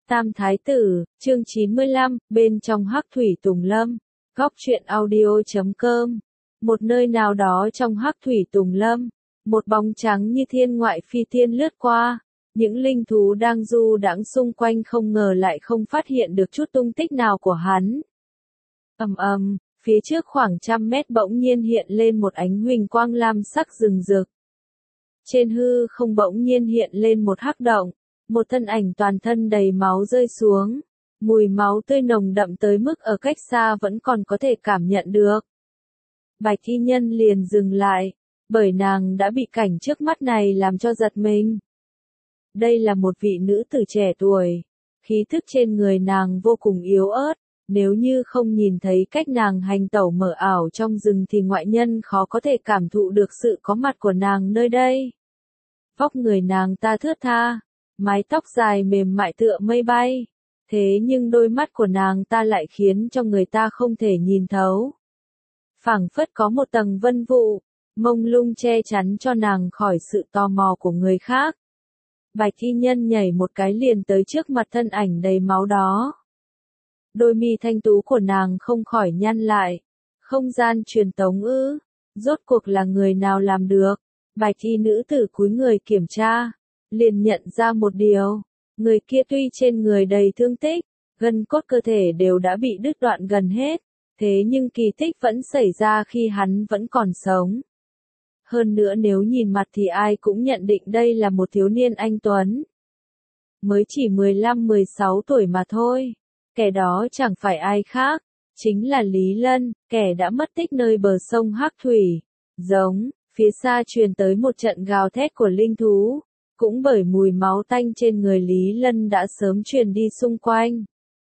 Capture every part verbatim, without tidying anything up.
Tam Thái Tử, chương chín mươi lăm, bên trong Hắc Thủy Tùng Lâm, góc truyện audio chấm com. Một nơi nào đó trong Hắc Thủy Tùng Lâm, một bóng trắng như thiên ngoại phi tiên lướt qua, những linh thú đang du đãng xung quanh không ngờ lại không phát hiện được chút tung tích nào của hắn. Ầm ầm, phía trước khoảng trăm mét bỗng nhiên hiện lên một ánh huỳnh quang lam sắc rừng rực. Trên hư không bỗng nhiên hiện lên một hắc động. Một thân ảnh toàn thân đầy máu rơi xuống, mùi máu tươi nồng đậm tới mức ở cách xa vẫn còn có thể cảm nhận được. Bạch y nhân liền dừng lại, bởi nàng đã bị cảnh trước mắt này làm cho giật mình. Đây là một vị nữ tử trẻ tuổi, khí thức trên người nàng vô cùng yếu ớt, nếu như không nhìn thấy cách nàng hành tẩu mờ ảo trong rừng thì ngoại nhân khó có thể cảm thụ được sự có mặt của nàng nơi đây. Vóc người nàng ta thướt tha, mái tóc dài mềm mại tựa mây bay, thế nhưng đôi mắt của nàng ta lại khiến cho người ta không thể nhìn thấu. Phảng phất có một tầng vân vụ, mông lung che chắn cho nàng khỏi sự tò mò của người khác. Bạch y nhân nhảy một cái liền tới trước mặt thân ảnh đầy máu đó. Đôi mi thanh tú của nàng không khỏi nhăn lại. Không gian truyền tống ư, rốt cuộc là người nào làm được? Bạch y nữ tử cúi người kiểm tra, liền nhận ra một điều, người kia tuy trên người đầy thương tích, gân cốt cơ thể đều đã bị đứt đoạn gần hết, thế nhưng kỳ tích vẫn xảy ra khi hắn vẫn còn sống. Hơn nữa nếu nhìn mặt thì ai cũng nhận định đây là một thiếu niên anh tuấn. Mới chỉ mười lăm mười sáu tuổi mà thôi, kẻ đó chẳng phải ai khác, chính là Lý Lân, kẻ đã mất tích nơi bờ sông Hắc Thủy. Giống, phía xa truyền tới một trận gào thét của linh thú. Cũng bởi mùi máu tanh trên người Lý Lân đã sớm truyền đi xung quanh,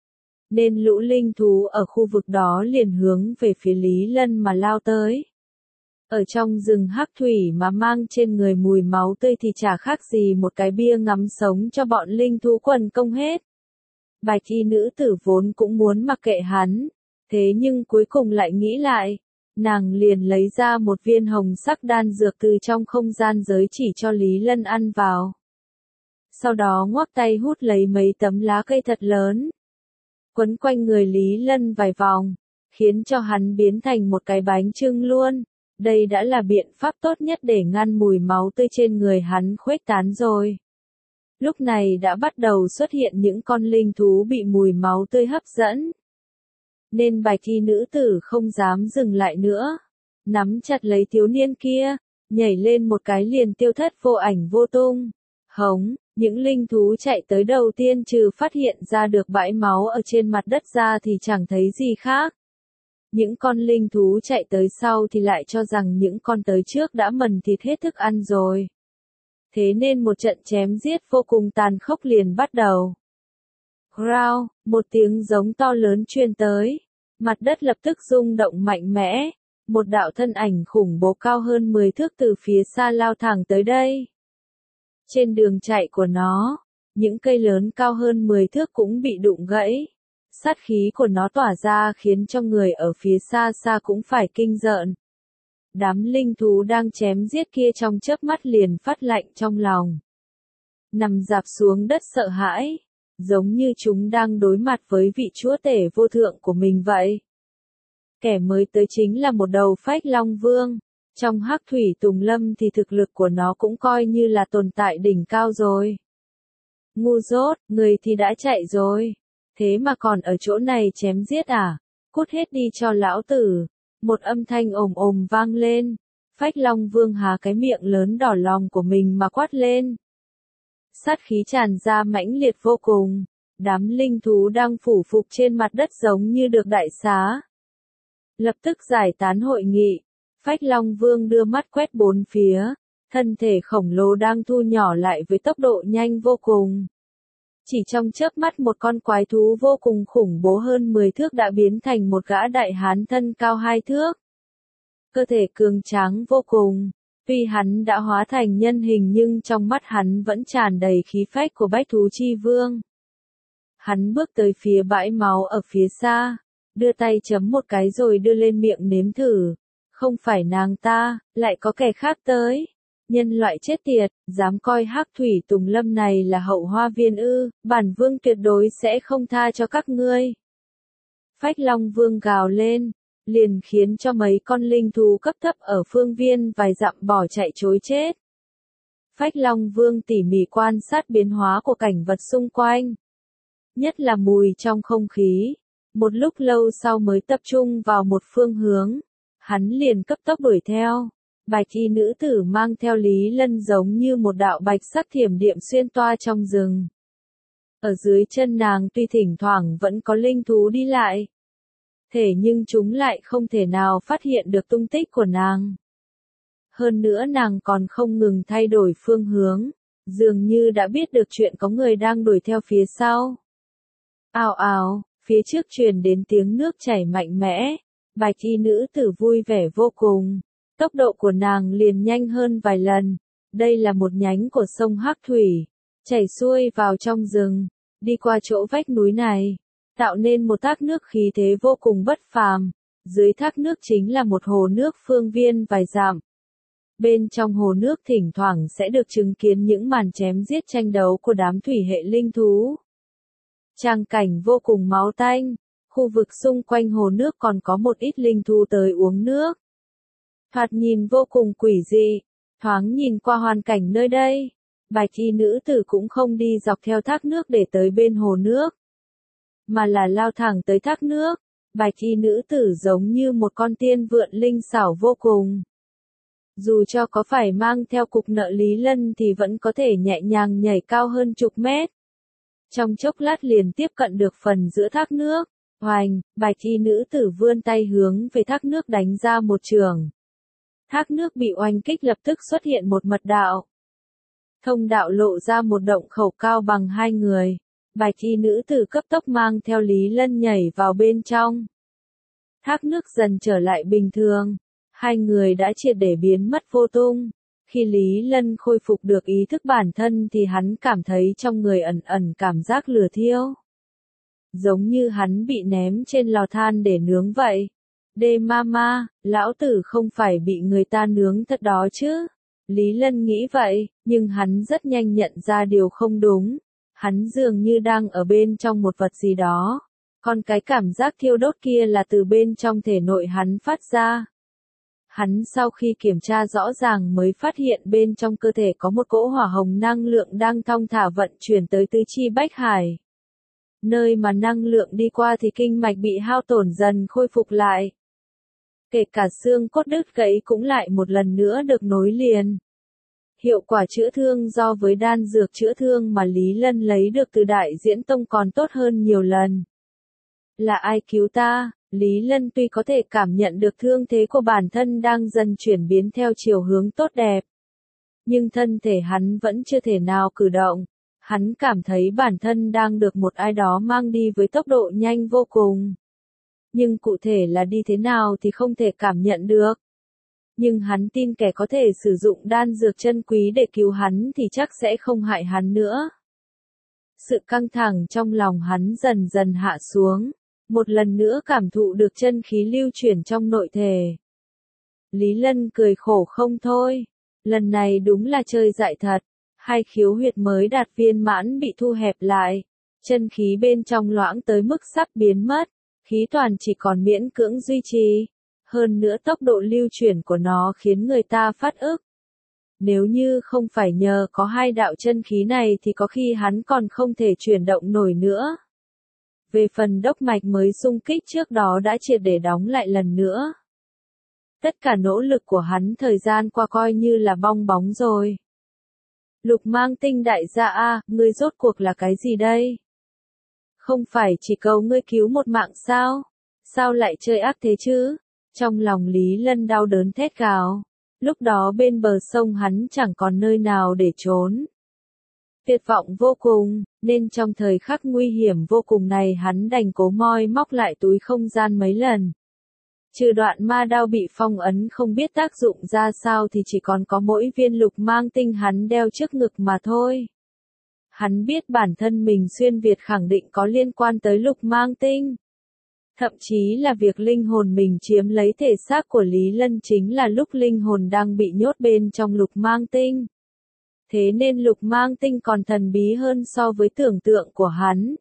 nên lũ linh thú ở khu vực đó liền hướng về phía Lý Lân mà lao tới. Ở trong rừng Hắc Thủy mà mang trên người mùi máu tươi thì chả khác gì một cái bia ngắm sống cho bọn linh thú quần công hết. Bạch y nữ tử vốn cũng muốn mặc kệ hắn, thế nhưng cuối cùng lại nghĩ lại. Nàng liền lấy ra một viên hồng sắc đan dược từ trong không gian giới chỉ cho Lý Lân ăn vào. Sau đó ngoắc tay hút lấy mấy tấm lá cây thật lớn, quấn quanh người Lý Lân vài vòng, khiến cho hắn biến thành một cái bánh chưng luôn. Đây đã là biện pháp tốt nhất để ngăn mùi máu tươi trên người hắn khuếch tán rồi. Lúc này đã bắt đầu xuất hiện những con linh thú bị mùi máu tươi hấp dẫn. Nên bạch y nữ tử không dám dừng lại nữa, nắm chặt lấy thiếu niên kia, nhảy lên một cái liền tiêu thất vô ảnh vô tung. Hống, những linh thú chạy tới đầu tiên trừ phát hiện ra được bãi máu ở trên mặt đất ra thì chẳng thấy gì khác. Những con linh thú chạy tới sau thì lại cho rằng những con tới trước đã mần thịt hết thức ăn rồi. Thế nên một trận chém giết vô cùng tàn khốc liền bắt đầu. Growl, một tiếng giống to lớn truyền tới, mặt đất lập tức rung động mạnh mẽ, một đạo thân ảnh khủng bố cao hơn mười thước từ phía xa lao thẳng tới đây. Trên đường chạy của nó, những cây lớn cao hơn mười thước cũng bị đụng gãy, sát khí của nó tỏa ra khiến cho người ở phía xa xa cũng phải kinh rợn. Đám linh thú đang chém giết kia trong chớp mắt liền phát lạnh trong lòng, nằm rạp xuống đất sợ hãi. Giống như chúng đang đối mặt với vị chúa tể vô thượng của mình vậy. Kẻ mới tới chính là một đầu phách long vương. Trong Hắc Thủy Tùng Lâm thì thực lực của nó cũng coi như là tồn tại đỉnh cao rồi. Ngu dốt, người thì đã chạy rồi. Thế mà còn ở chỗ này chém giết à? Cút hết đi cho lão tử. Một âm thanh ồm ồm vang lên. Phách long vương há cái miệng lớn đỏ lòng của mình mà quát lên. Sát khí tràn ra mãnh liệt vô cùng, đám linh thú đang phủ phục trên mặt đất giống như được đại xá. Lập tức giải tán hội nghị, Phách Long Vương đưa mắt quét bốn phía, thân thể khổng lồ đang thu nhỏ lại với tốc độ nhanh vô cùng. Chỉ trong chớp mắt một con quái thú vô cùng khủng bố hơn mười thước đã biến thành một gã đại hán thân cao hai thước. Cơ thể cường tráng vô cùng. Tuy hắn đã hóa thành nhân hình nhưng trong mắt hắn vẫn tràn đầy khí phách của bách thú chi vương. Hắn bước tới phía bãi máu ở phía xa, đưa tay chấm một cái rồi đưa lên miệng nếm thử. Không phải nàng ta, lại có kẻ khác tới. Nhân loại chết tiệt, dám coi Hắc Thủy Tùng Lâm này là hậu hoa viên ư, bản vương tuyệt đối sẽ không tha cho các ngươi. Phách Long Vương gào lên, liền khiến cho mấy con linh thú cấp thấp ở phương viên vài dặm bỏ chạy trối chết. Phách Long Vương tỉ mỉ quan sát biến hóa của cảnh vật xung quanh, nhất là mùi trong không khí. Một lúc lâu sau mới tập trung vào một phương hướng, hắn liền cấp tốc đuổi theo. Bạch y nữ tử mang theo Lý Lân giống như một đạo bạch sắc thiểm điện xuyên toa trong rừng. Ở dưới chân nàng tuy thỉnh thoảng vẫn có linh thú đi lại, thế nhưng chúng lại không thể nào phát hiện được tung tích của nàng. Hơn nữa nàng còn không ngừng thay đổi phương hướng, dường như đã biết được chuyện có người đang đuổi theo phía sau. Ào ào, phía trước truyền đến tiếng nước chảy mạnh mẽ, bạch y nữ tử vui vẻ vô cùng. Tốc độ của nàng liền nhanh hơn vài lần. Đây là một nhánh của sông Hắc Thủy, chảy xuôi vào trong rừng, đi qua chỗ vách núi này, tạo nên một thác nước khí thế vô cùng bất phàm. Dưới thác nước chính là một hồ nước phương viên vài dặm. Bên trong hồ nước thỉnh thoảng sẽ được chứng kiến những màn chém giết tranh đấu của đám thủy hệ linh thú. Tràng cảnh vô cùng máu tanh, khu vực xung quanh hồ nước còn có một ít linh thú tới uống nước. Thoạt nhìn vô cùng quỷ dị, thoáng nhìn qua hoàn cảnh nơi đây, bạch y nữ tử cũng không đi dọc theo thác nước để tới bên hồ nước, mà là lao thẳng tới thác nước. Bạch y nữ tử giống như một con tiên vượn linh xảo vô cùng. Dù cho có phải mang theo cục nợ Lý Lân thì vẫn có thể nhẹ nhàng nhảy cao hơn chục mét. Trong chốc lát liền tiếp cận được phần giữa thác nước. Hoành, bạch y nữ tử vươn tay hướng về thác nước đánh ra một chưởng. Thác nước bị oanh kích lập tức xuất hiện một mật đạo. Thông đạo lộ ra một động khẩu cao bằng hai người. Bạch y nữ tử cấp tốc mang theo Lý Lân nhảy vào bên trong. Thác nước dần trở lại bình thường. Hai người đã triệt để biến mất vô tung. Khi Lý Lân khôi phục được ý thức bản thân thì hắn cảm thấy trong người ẩn ẩn cảm giác lửa thiêu. Giống như hắn bị ném trên lò than để nướng vậy. Đê mama, lão tử không phải bị người ta nướng thật đó chứ. Lý Lân nghĩ vậy, nhưng hắn rất nhanh nhận ra điều không đúng. Hắn dường như đang ở bên trong một vật gì đó. Còn cái cảm giác thiêu đốt kia là từ bên trong thể nội hắn phát ra. Hắn sau khi kiểm tra rõ ràng mới phát hiện bên trong cơ thể có một cỗ hỏa hồng năng lượng đang thong thả vận chuyển tới tứ chi bách hải. Nơi mà năng lượng đi qua thì kinh mạch bị hao tổn dần khôi phục lại. Kể cả xương cốt đứt gãy cũng lại một lần nữa được nối liền. Hiệu quả chữa thương do với đan dược chữa thương mà Lý Lân lấy được từ Đại Diễn Tông còn tốt hơn nhiều lần. Là ai cứu ta? Lý Lân tuy có thể cảm nhận được thương thế của bản thân đang dần chuyển biến theo chiều hướng tốt đẹp. Nhưng thân thể hắn vẫn chưa thể nào cử động. Hắn cảm thấy bản thân đang được một ai đó mang đi với tốc độ nhanh vô cùng. Nhưng cụ thể là đi thế nào thì không thể cảm nhận được. Nhưng hắn tin kẻ có thể sử dụng đan dược chân quý để cứu hắn thì chắc sẽ không hại hắn nữa. Sự căng thẳng trong lòng hắn dần dần hạ xuống. Một lần nữa cảm thụ được chân khí lưu chuyển trong nội thể. Lý Lân cười khổ không thôi. Lần này đúng là chơi dại thật. Hai khiếu huyệt mới đạt viên mãn bị thu hẹp lại. Chân khí bên trong loãng tới mức sắp biến mất. Khí toàn chỉ còn miễn cưỡng duy trì. Hơn nữa tốc độ lưu chuyển của nó khiến người ta phát ức. Nếu như không phải nhờ có hai đạo chân khí này thì có khi hắn còn không thể chuyển động nổi nữa. Về phần đốc mạch mới xung kích trước đó đã triệt để đóng lại lần nữa. Tất cả nỗ lực của hắn thời gian qua coi như là bong bóng rồi. Lục Mang Tinh đại gia a, ngươi rốt cuộc là cái gì đây? Không phải chỉ cầu ngươi cứu một mạng sao? Sao lại chơi ác thế chứ? Trong lòng Lý Lân đau đớn thét gào. Lúc đó bên bờ sông hắn chẳng còn nơi nào để trốn. Tuyệt vọng vô cùng, nên trong thời khắc nguy hiểm vô cùng này hắn đành cố moi móc lại túi không gian mấy lần. Trừ đoạn ma đao bị phong ấn không biết tác dụng ra sao thì chỉ còn có mỗi viên lục mang tinh hắn đeo trước ngực mà thôi. Hắn biết bản thân mình xuyên Việt khẳng định có liên quan tới lục mang tinh. Thậm chí là việc linh hồn mình chiếm lấy thể xác của Lý Lân chính là lúc linh hồn đang bị nhốt bên trong lục mang tinh. Thế nên lục mang tinh còn thần bí hơn so với tưởng tượng của hắn.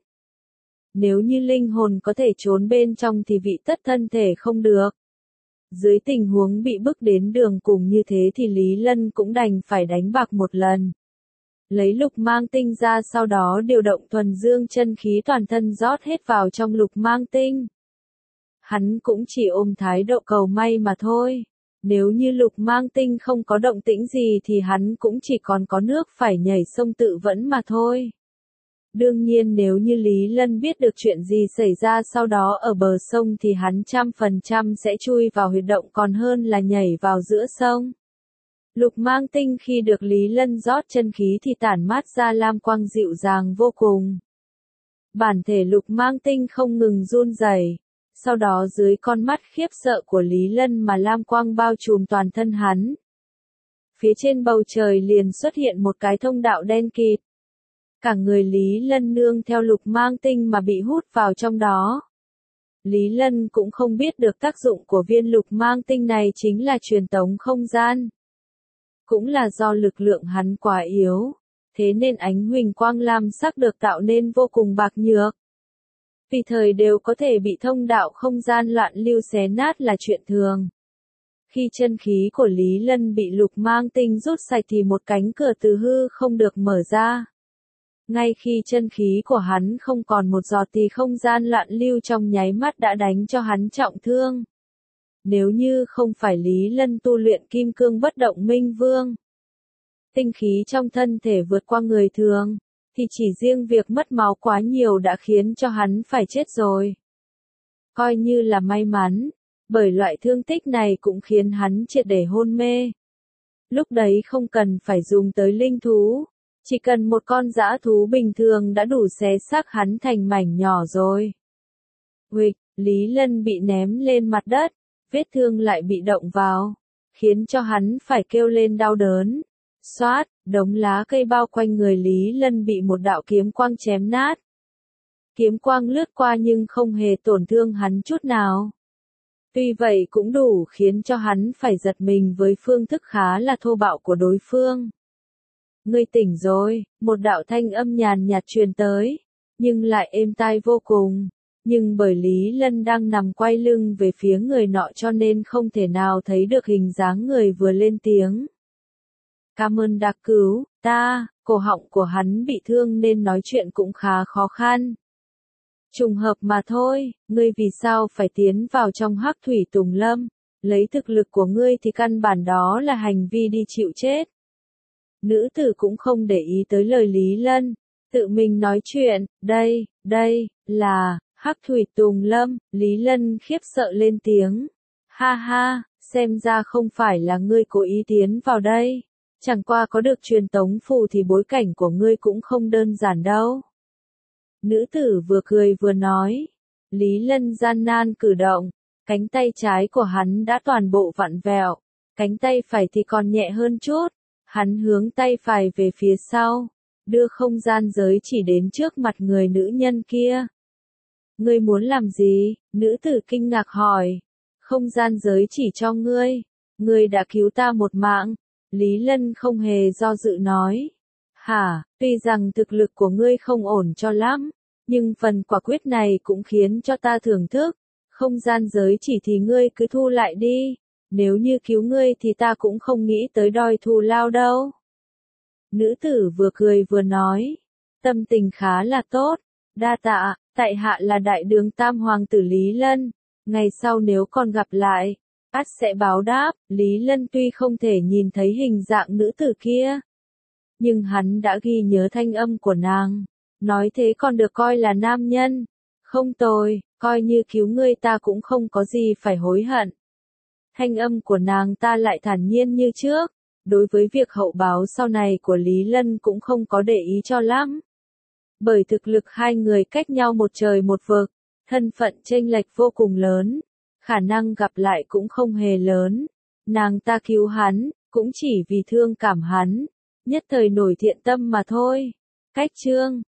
Nếu như linh hồn có thể trốn bên trong thì vị tất thân thể không được. Dưới tình huống bị bức đến đường cùng như thế thì Lý Lân cũng đành phải đánh bạc một lần. Lấy lục mang tinh ra, sau đó điều động thuần dương chân khí toàn thân rót hết vào trong lục mang tinh. Hắn cũng chỉ ôm thái độ cầu may mà thôi. Nếu như lục mang tinh không có động tĩnh gì thì hắn cũng chỉ còn có nước phải nhảy sông tự vẫn mà thôi. Đương nhiên nếu như Lý Lân biết được chuyện gì xảy ra sau đó ở bờ sông thì hắn trăm phần trăm sẽ chui vào huyệt động còn hơn là nhảy vào giữa sông. Lục mang tinh khi được Lý Lân rót chân khí thì tản mát ra lam quang dịu dàng vô cùng. Bản thể lục mang tinh không ngừng run rẩy. Sau đó dưới con mắt khiếp sợ của Lý Lân mà lam quang bao trùm toàn thân hắn. Phía trên bầu trời liền xuất hiện một cái thông đạo đen kịt. Cả người Lý Lân nương theo lục mang tinh mà bị hút vào trong đó. Lý Lân cũng không biết được tác dụng của viên lục mang tinh này chính là truyền tống không gian. Cũng là do lực lượng hắn quá yếu, thế nên ánh huỳnh quang lam sắc được tạo nên vô cùng bạc nhược. Vì thời đều có thể bị thông đạo không gian loạn lưu xé nát là chuyện thường. Khi chân khí của Lý Lân bị lục mang tinh rút sạch thì một cánh cửa từ hư không được mở ra. Ngay khi chân khí của hắn không còn một giọt thì không gian loạn lưu trong nháy mắt đã đánh cho hắn trọng thương. Nếu như không phải Lý Lân tu luyện kim cương bất động minh vương, tinh khí trong thân thể vượt qua người thường, thì chỉ riêng việc mất máu quá nhiều đã khiến cho hắn phải chết rồi. Coi như là may mắn, bởi loại thương tích này cũng khiến hắn triệt để hôn mê. Lúc đấy không cần phải dùng tới linh thú, chỉ cần một con dã thú bình thường đã đủ xé xác hắn thành mảnh nhỏ rồi. Huỵch, Lý Lân bị ném lên mặt đất, vết thương lại bị động vào, khiến cho hắn phải kêu lên đau đớn. Xoát, đống lá cây bao quanh người Lý Lân bị một đạo kiếm quang chém nát. Kiếm quang lướt qua nhưng không hề tổn thương hắn chút nào. Tuy vậy cũng đủ khiến cho hắn phải giật mình với phương thức khá là thô bạo của đối phương. Ngươi tỉnh rồi, một đạo thanh âm nhàn nhạt truyền tới, nhưng lại êm tai vô cùng. Nhưng bởi Lý Lân đang nằm quay lưng về phía người nọ cho nên không thể nào thấy được hình dáng người vừa lên tiếng. Cảm ơn đã cứu ta, cổ họng của hắn bị thương nên nói chuyện cũng khá khó khăn. Trùng hợp mà thôi, ngươi vì sao phải tiến vào trong Hắc Thủy Tùng Lâm, lấy thực lực của ngươi thì căn bản đó là hành vi đi chịu chết. Nữ tử cũng không để ý tới lời Lý Lân, tự mình nói chuyện, đây, đây, là, Hắc Thủy Tùng Lâm, Lý Lân khiếp sợ lên tiếng. Ha ha, xem ra không phải là ngươi cố ý tiến vào đây. Chẳng qua có được truyền tống phù thì bối cảnh của ngươi cũng không đơn giản đâu. Nữ tử vừa cười vừa nói. Lý Lân gian nan cử động, cánh tay trái của hắn đã toàn bộ vặn vẹo, cánh tay phải thì còn nhẹ hơn chút. Hắn hướng tay phải về phía sau, đưa không gian giới chỉ đến trước mặt người nữ nhân kia. Ngươi muốn làm gì? Nữ tử kinh ngạc hỏi. Không gian giới chỉ cho ngươi, ngươi đã cứu ta một mạng. Lý Lân không hề do dự nói. Hả, tuy rằng thực lực của ngươi không ổn cho lắm, nhưng phần quả quyết này cũng khiến cho ta thưởng thức. Không gian giới chỉ thì ngươi cứ thu lại đi. Nếu như cứu ngươi thì ta cũng không nghĩ tới đòi thù lao đâu. Nữ tử vừa cười vừa nói. Tâm tình khá là tốt. Đa tạ, tại hạ là đại đường tam hoàng tử Lý Lân. Ngày sau nếu còn gặp lại, ắt sẽ báo đáp. Lý Lân tuy không thể nhìn thấy hình dạng nữ tử kia, nhưng hắn đã ghi nhớ thanh âm của nàng. Nói thế còn được coi là nam nhân. Không tồi, coi như cứu ngươi ta cũng không có gì phải hối hận. Thanh âm của nàng ta lại thản nhiên như trước. Đối với việc hậu báo sau này của Lý Lân cũng không có để ý cho lắm. Bởi thực lực hai người cách nhau một trời một vực, thân phận chênh lệch vô cùng lớn, khả năng gặp lại cũng không hề lớn. Nàng ta cứu hắn, cũng chỉ vì thương cảm hắn, nhất thời nổi thiện tâm mà thôi. Cách chương